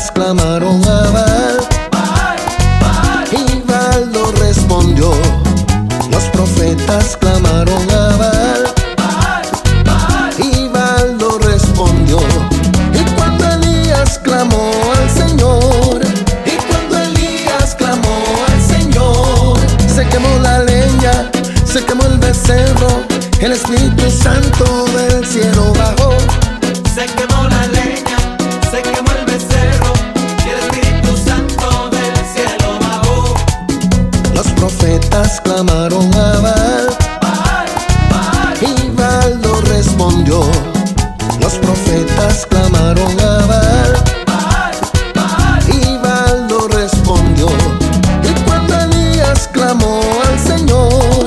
profetas clamaron a Baal, y Baal no respondió. Los profetas clamaron a Baal, y Baal no respondió. Y cuando Elías clamó al Señor, se quemó la leña, se quemó el becerro, el Espíritu Santo del cielo bajó. Se quemó la leña, se quemó el becerro, y el Espíritu Santo del cielo bajó. Los profetas clamaron a Baal, y Baal no respondió. Los profetas clamaron a Baal, y Baal no respondió. Y cuando Elías clamó al Señor,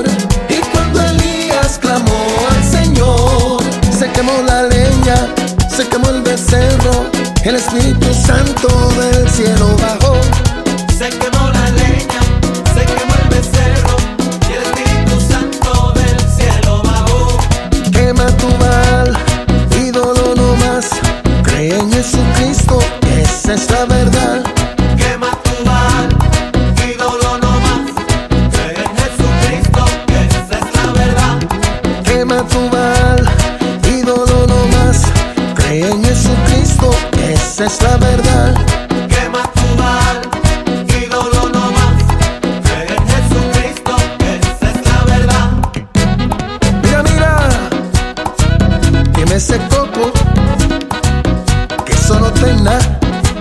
se quemó la leña, se quemó el becerro, el Espíritu Santo del cielo bajó. Se quemó la leña, se quemó el becerro, y el Espíritu Santo del cielo bajó. Quema tu Baal, ídolo no más, cree en Jesucristo, esa es la verdad. Quema tu Baal, ídolo no más, cree en Jesucristo, esa es la verdad. Quema tu Baal, ídolo no más, cree en Jesucristo, esa es la verdad. Quema tu Baal, ídolo no más, cree en Jesucristo, esa es la verdad. Mira, mira, queme ese coco, que eso no tiene nada.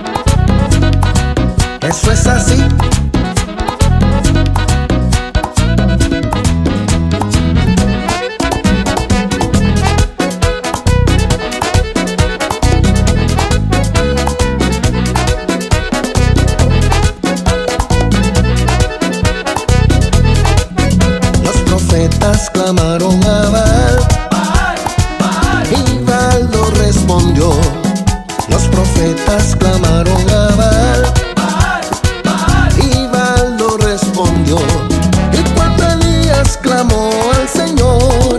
Eso es así. Los profetas clamaron a Baal, y Baal no respondió. Los profetas clamaron a Baal, y Baal no respondió. Y cuando Elías clamó al Señor,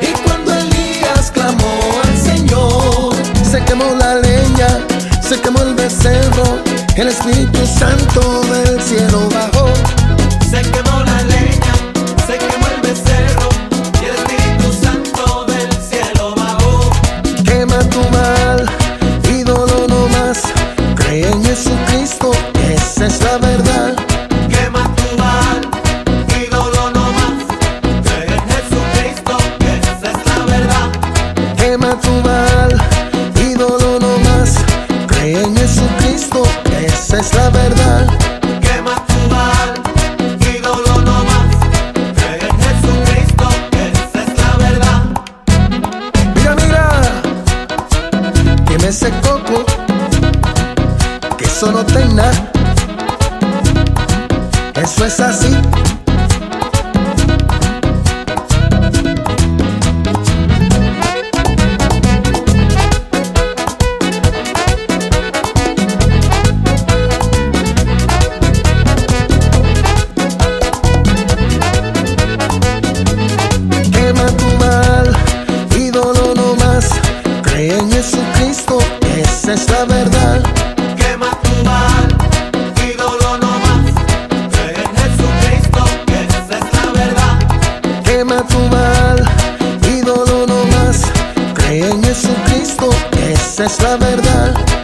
se quemó la leña, se quemó el becerro, el Espíritu Santo del cielo bajó. Se quemó la leña, se quemó el becerro, y el Espíritu Santo del cielo bajó. Quema tu Baal, ídolo no más, cree en Jesucristo, esa es la verdad. Quema tu Baal, ídolo no más, cree en Jesucristo, esa es la verdad. Quema tu Baal, ídolo no más, cree en Jesucristo, esa es la verdad. Quema tu Baal, ídolo no más, cree en Jesucristo, esa es la verdad. Mira, mira, queme ese coco, que eso no tiene nada. Eso es así. Quema tu Baal, ídolo no más, cree en Jesucristo, esa es la verdad. Quema tu Baal, ídolo no más, cree en Jesucristo, esa es la verdad. Quema tu Baal, ídolo no más, cree en Jesucristo, esa es la verdad.